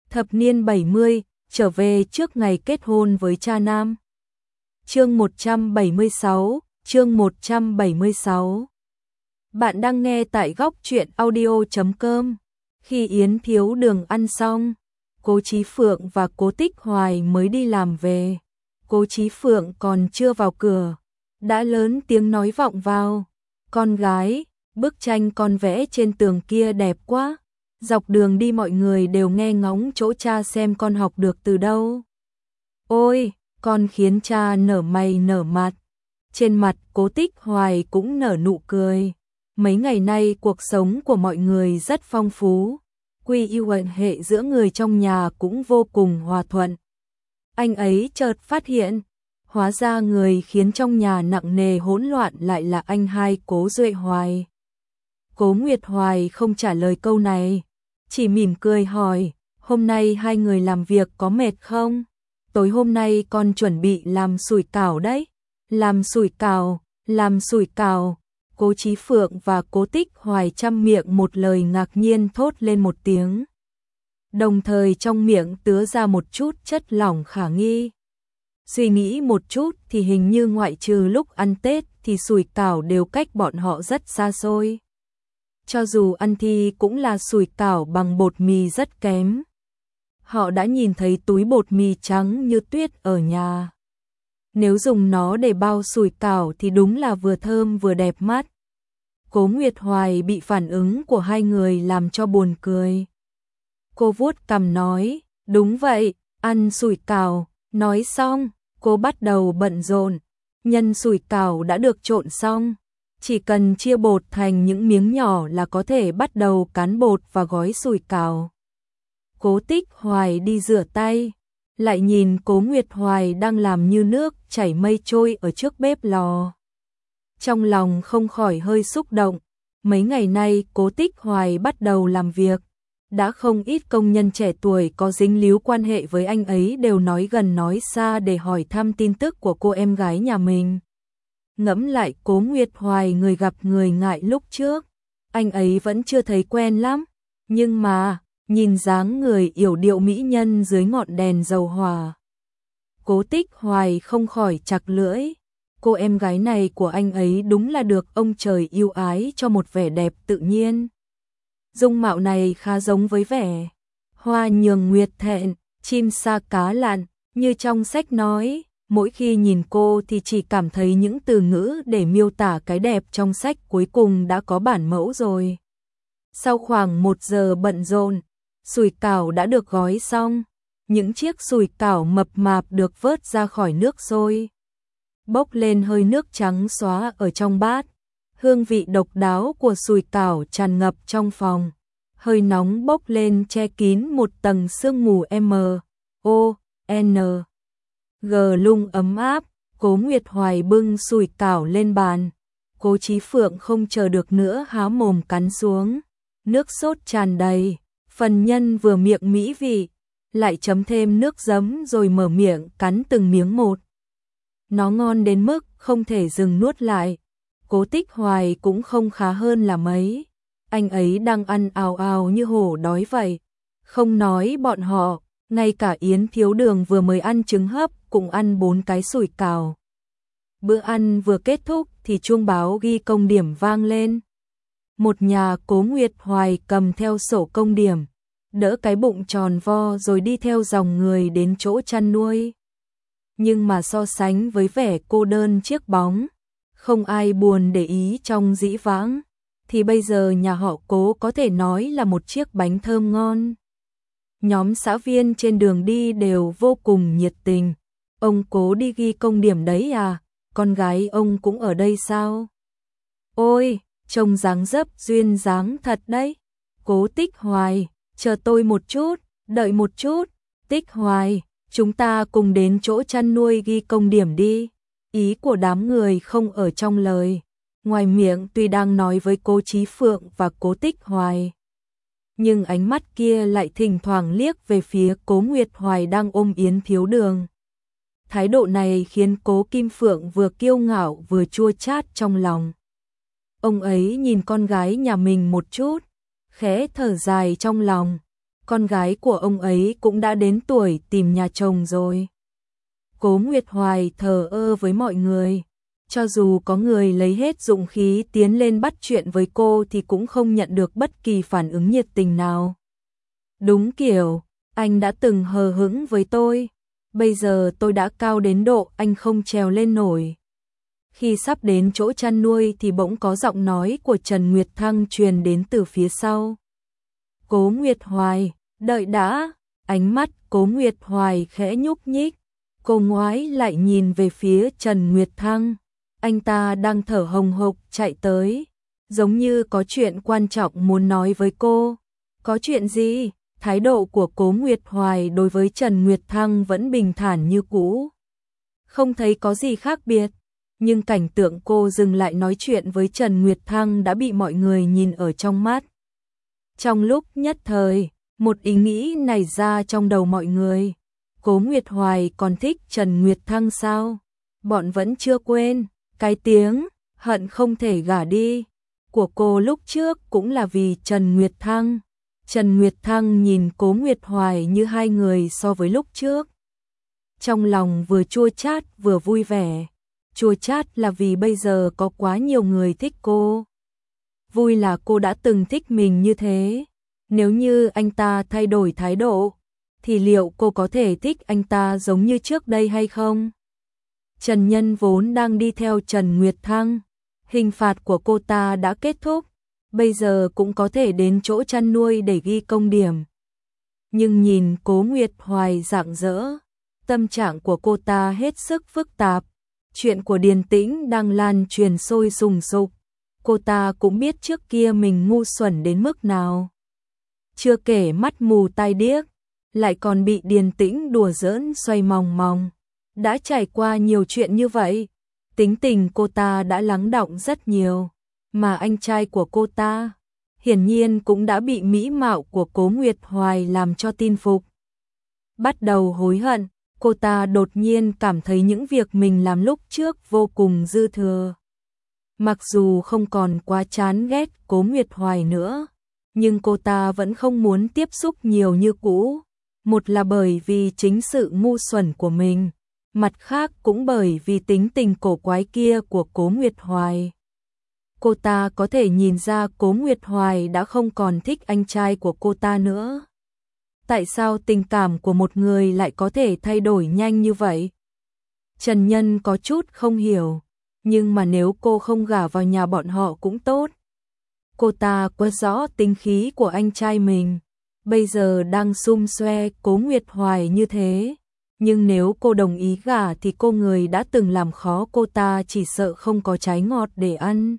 Thập niên 70, trở về trước ngày kết hôn với cha nam. Chương 176. Bạn đang nghe tại góc truyện audio.com. Khi Yến Thiếu Đường ăn xong, Cố Chí Phượng và Cố Tích Hoài mới đi làm về. Cố Chí Phượng còn chưa vào cửa, đã lớn tiếng nói vọng vào. Con gái, bức tranh con vẽ trên tường kia đẹp quá. Dọc đường đi mọi người đều nghe ngóng chỗ cha xem con học được từ đâu. Ôi, con khiến cha nở mày nở mặt. Trên mặt Cố Tích Hoài cũng nở nụ cười. Mấy ngày nay cuộc sống của mọi người rất phong phú. Quy yêu quan hệ giữa người trong nhà cũng vô cùng hòa thuận. Anh ấy chợt phát hiện, hóa ra người khiến trong nhà nặng nề hỗn loạn lại là anh hai Cố Duệ Hoài. Cố Nguyệt Hoài không trả lời câu này, chỉ mỉm cười hỏi, hôm nay hai người làm việc có mệt không? Tối hôm nay con chuẩn bị làm sủi cảo đấy. Làm sủi cảo. Cố Chí Phượng và Cố Tích Hoài chăm miệng một lời ngạc nhiên thốt lên một tiếng. Đồng thời trong miệng tứa ra một chút chất lỏng khả nghi. Suy nghĩ một chút thì hình như ngoại trừ lúc ăn Tết thì sủi cảo đều cách bọn họ rất xa xôi. Cho dù ăn thì cũng là sủi cảo bằng bột mì rất kém. Họ đã nhìn thấy túi bột mì trắng như tuyết ở nhà. Nếu dùng nó để bao sủi cảo thì đúng là vừa thơm vừa đẹp mắt. Cố Nguyệt Hoài bị phản ứng của hai người làm cho buồn cười. Cô vuốt cằm nói, đúng vậy, ăn sủi cảo. Nói xong, cô bắt đầu bận rộn. Nhân sủi cảo đã được trộn xong, chỉ cần chia bột thành những miếng nhỏ là có thể bắt đầu cán bột và gói sủi cảo. Cố Tích Hoài đi rửa tay, lại nhìn Cố Nguyệt Hoài đang làm như nước chảy mây trôi ở trước bếp lò. Trong lòng không khỏi hơi xúc động, mấy ngày nay Cố Tích Hoài bắt đầu làm việc, đã không ít công nhân trẻ tuổi có dính líu quan hệ với anh ấy đều nói gần nói xa để hỏi thăm tin tức của cô em gái nhà mình. Ngẫm lại Cố Nguyệt Hoài người gặp người ngại lúc trước, anh ấy vẫn chưa thấy quen lắm, nhưng mà nhìn dáng người yểu điệu mỹ nhân dưới ngọn đèn dầu hỏa, Cố Tích Hoài không khỏi chặt lưỡi. Cô em gái này của anh ấy đúng là được ông trời yêu ái cho một vẻ đẹp tự nhiên. Dung mạo này khá giống với vẻ hoa nhường nguyệt thẹn, chim sa cá lặn, như trong sách nói. Mỗi khi nhìn cô thì chỉ cảm thấy những từ ngữ để miêu tả cái đẹp trong sách cuối cùng đã có bản mẫu rồi. Sau khoảng 1 giờ bận rộn, sủi cảo đã được gói xong. Những chiếc sủi cảo mập mạp được vớt ra khỏi nước sôi, bốc lên hơi nước trắng xóa ở trong bát. Hương vị độc đáo của sủi cảo tràn ngập trong phòng. Hơi nóng bốc lên che kín một tầng sương mù M.O.N.G lung ấm áp. Cố Nguyệt Hoài bưng sủi cảo lên bàn. Cố Chí Phượng không chờ được nữa há mồm cắn xuống. Nước sốt tràn đầy, phần nhân vừa miệng mỹ vị, lại chấm thêm nước giấm rồi mở miệng cắn từng miếng một. Nó ngon đến mức không thể dừng nuốt lại. Cố Tích Hoài cũng không khá hơn là mấy. Anh ấy đang ăn ào ào như hổ đói vậy. Không nói bọn họ, ngay cả Yến Thiếu Đường vừa mới ăn trứng hấp cũng ăn 4 cái sủi cảo. Bữa ăn vừa kết thúc thì chuông báo ghi công điểm vang lên. Một nhà Cố Nguyệt Hoài cầm theo sổ công điểm, đỡ cái bụng tròn vo rồi đi theo dòng người đến chỗ chăn nuôi. Nhưng mà so sánh với vẻ cô đơn chiếc bóng, không ai buồn để ý trong dĩ vãng, thì bây giờ nhà họ Cố có thể nói là một chiếc bánh thơm ngon. Nhóm xã viên trên đường đi đều vô cùng nhiệt tình. Ông Cố đi ghi công điểm đấy à? Con gái ông cũng ở đây sao? Ôi, trông dáng dấp duyên dáng thật đấy. Cố Tích Hoài, chờ tôi một chút, đợi một chút. Tích Hoài, chúng ta cùng đến chỗ chăn nuôi ghi công điểm đi. Ý của đám người không ở trong lời. Ngoài miệng tuy đang nói với Cố Chí Phượng và Cố Tích Hoài, nhưng ánh mắt kia lại thỉnh thoảng liếc về phía Cố Nguyệt Hoài đang ôm Yến Thiếu Đường. Thái độ này khiến Cố Kim Phượng vừa kiêu ngạo vừa chua chát trong lòng. Ông ấy nhìn con gái nhà mình một chút, khẽ thở dài trong lòng. con gái của ông ấy cũng đã đến tuổi tìm nhà chồng rồi. Cố Nguyệt Hoài thờ ơ với mọi người. Cho dù có người lấy hết dũng khí tiến lên bắt chuyện với cô thì cũng không nhận được bất kỳ phản ứng nhiệt tình nào. Đúng kiểu, anh đã từng hờ hững với tôi. Bây giờ tôi đã cao đến độ anh không trèo lên nổi. Khi sắp đến chỗ chăn nuôi thì bỗng có giọng nói của Trần Nguyệt Thăng truyền đến từ phía sau. Cố Nguyệt Hoài, đợi đã. Ánh mắt Cố Nguyệt Hoài khẽ nhúc nhích. Cô ngoái lại nhìn về phía Trần Nguyệt Thăng. Anh ta đang thở hồng hộc chạy tới, giống như có chuyện quan trọng muốn nói với cô. Có chuyện gì? Thái độ của Cố Nguyệt Hoài đối với Trần Nguyệt Thăng vẫn bình thản như cũ. Không thấy có gì khác biệt, nhưng cảnh tượng cô dừng lại nói chuyện với Trần Nguyệt Thăng đã bị mọi người nhìn ở trong mắt. Trong lúc nhất thời, một ý nghĩ nảy ra trong đầu mọi người. Cố Nguyệt Hoài còn thích Trần Nguyệt Thăng sao? Bọn vẫn chưa quên cái tiếng hận không thể gả đi của cô lúc trước cũng là vì Trần Nguyệt Thăng. Trần Nguyệt Thăng nhìn Cố Nguyệt Hoài như hai người so với lúc trước. Trong lòng vừa chua chát vừa vui vẻ. Chua chát là vì bây giờ có quá nhiều người thích cô. Vui là cô đã từng thích mình như thế. Nếu như anh ta thay đổi thái độ, thì liệu cô có thể thích anh ta giống như trước đây hay không? Trần Nhân vốn đang đi theo Trần Nguyệt Thăng. Hình phạt của cô ta đã kết thúc. Bây giờ cũng có thể đến chỗ chăn nuôi để ghi công điểm. Nhưng nhìn Cố Nguyệt Hoài rạng rỡ, tâm trạng của cô ta hết sức phức tạp. Chuyện của Điền Tĩnh đang lan truyền sôi sùng sục. Cô ta cũng biết trước kia mình ngu xuẩn đến mức nào. Chưa kể mắt mù tai điếc, lại còn bị Điền Tĩnh đùa giỡn xoay mòng mòng. Đã trải qua nhiều chuyện như vậy, tính tình cô ta đã lắng đọng rất nhiều. Mà anh trai của cô ta, hiển nhiên cũng đã bị mỹ mạo của Cố Nguyệt Hoài làm cho tin phục. Bắt đầu hối hận, cô ta đột nhiên cảm thấy những việc mình làm lúc trước vô cùng dư thừa. Mặc dù không còn quá chán ghét Cố Nguyệt Hoài nữa, nhưng cô ta vẫn không muốn tiếp xúc nhiều như cũ. Một là bởi vì chính sự ngu xuẩn của mình, mặt khác cũng bởi vì tính tình cổ quái kia của Cố Nguyệt Hoài. Cô ta có thể nhìn ra Cố Nguyệt Hoài đã không còn thích anh trai của cô ta nữa. Tại sao tình cảm của một người lại có thể thay đổi nhanh như vậy? Trần Nhân có chút không hiểu, nhưng mà nếu cô không gả vào nhà bọn họ cũng tốt. Cô ta quá rõ tính khí của anh trai mình, bây giờ đang sum xoe Cố Nguyệt Hoài như thế. Nhưng nếu cô đồng ý gả thì cô người đã từng làm khó cô ta chỉ sợ không có trái ngọt để ăn.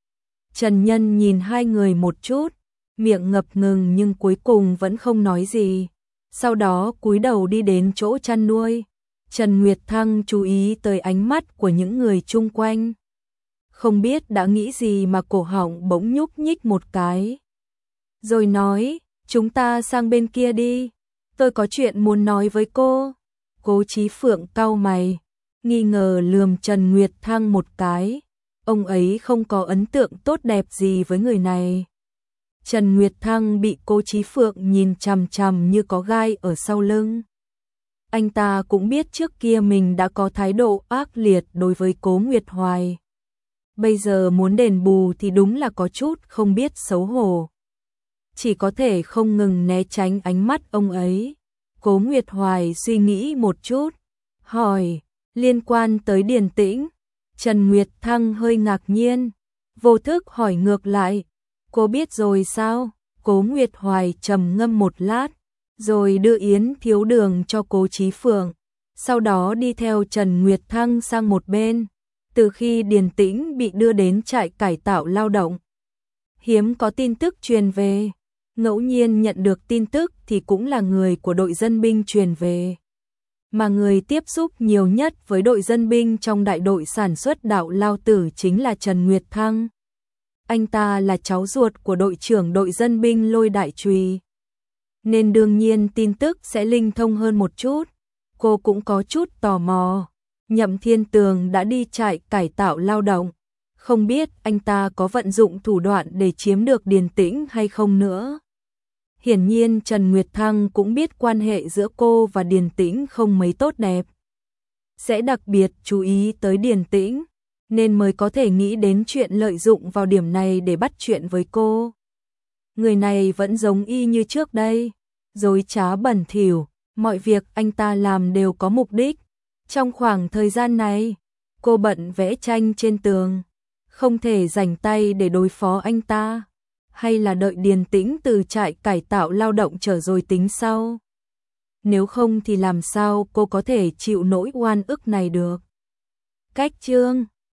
Trần Nhân nhìn hai người một chút, miệng ngập ngừng nhưng cuối cùng vẫn không nói gì. Sau đó cúi đầu đi đến chỗ chăn nuôi. Trần Nguyệt Thăng chú ý tới ánh mắt của những người chung quanh. Không biết đã nghĩ gì mà cổ họng bỗng nhúc nhích một cái. Rồi nói, chúng ta sang bên kia đi. Tôi có chuyện muốn nói với cô. Cố Chí Phượng cau mày, nghi ngờ lườm Trần Nguyệt Thăng một cái. Ông ấy không có ấn tượng tốt đẹp gì với người này. Trần Nguyệt Thăng bị Cố Chí Phượng nhìn chằm chằm như có gai ở sau lưng. Anh ta cũng biết trước kia mình đã có thái độ ác liệt đối với Cố Nguyệt Hoài. Bây giờ muốn đền bù thì đúng là có chút không biết xấu hổ. Chỉ có thể không ngừng né tránh ánh mắt ông ấy. Cố Nguyệt Hoài suy nghĩ một chút, hỏi, liên quan tới Điền Tĩnh. Trần Nguyệt Thăng hơi ngạc nhiên, vô thức hỏi ngược lại, cô biết rồi sao? Cố Nguyệt Hoài trầm ngâm một lát, rồi đưa yến thiếu đường cho Cố Chí Phượng, sau đó đi theo Trần Nguyệt Thăng sang một bên. Từ khi Điền Tĩnh bị đưa đến trại cải tạo lao động, hiếm có tin tức truyền về, ngẫu nhiên nhận được tin tức thì cũng là người của đội dân binh truyền về. Mà người tiếp xúc nhiều nhất với đội dân binh trong đại đội sản xuất Đạo Lao Tử chính là Trần Nguyệt Thăng. Anh ta là cháu ruột của đội trưởng đội dân binh Lôi Đại Trùy, nên đương nhiên tin tức sẽ linh thông hơn một chút. Cô cũng có chút tò mò, Nhậm Thiên Tường đã đi trại cải tạo lao động, không biết anh ta có vận dụng thủ đoạn để chiếm được Điền Tĩnh hay không nữa. Hiển nhiên Trần Nguyệt Thăng cũng biết quan hệ giữa cô và Điền Tĩnh không mấy tốt đẹp. Sẽ đặc biệt chú ý tới Điền Tĩnh, nên mới có thể nghĩ đến chuyện lợi dụng vào điểm này để bắt chuyện với cô. Người này vẫn giống y như trước đây, dối trá bẩn thỉu, mọi việc anh ta làm đều có mục đích. Trong khoảng thời gian này, cô bận vẽ tranh trên tường, không thể rảnh tay để đối phó anh ta. Hay là đợi Điền Tĩnh từ trại cải tạo lao động trở rồi tính sau. Nếu không thì làm sao cô có thể chịu nỗi oan ức này được. Cách chương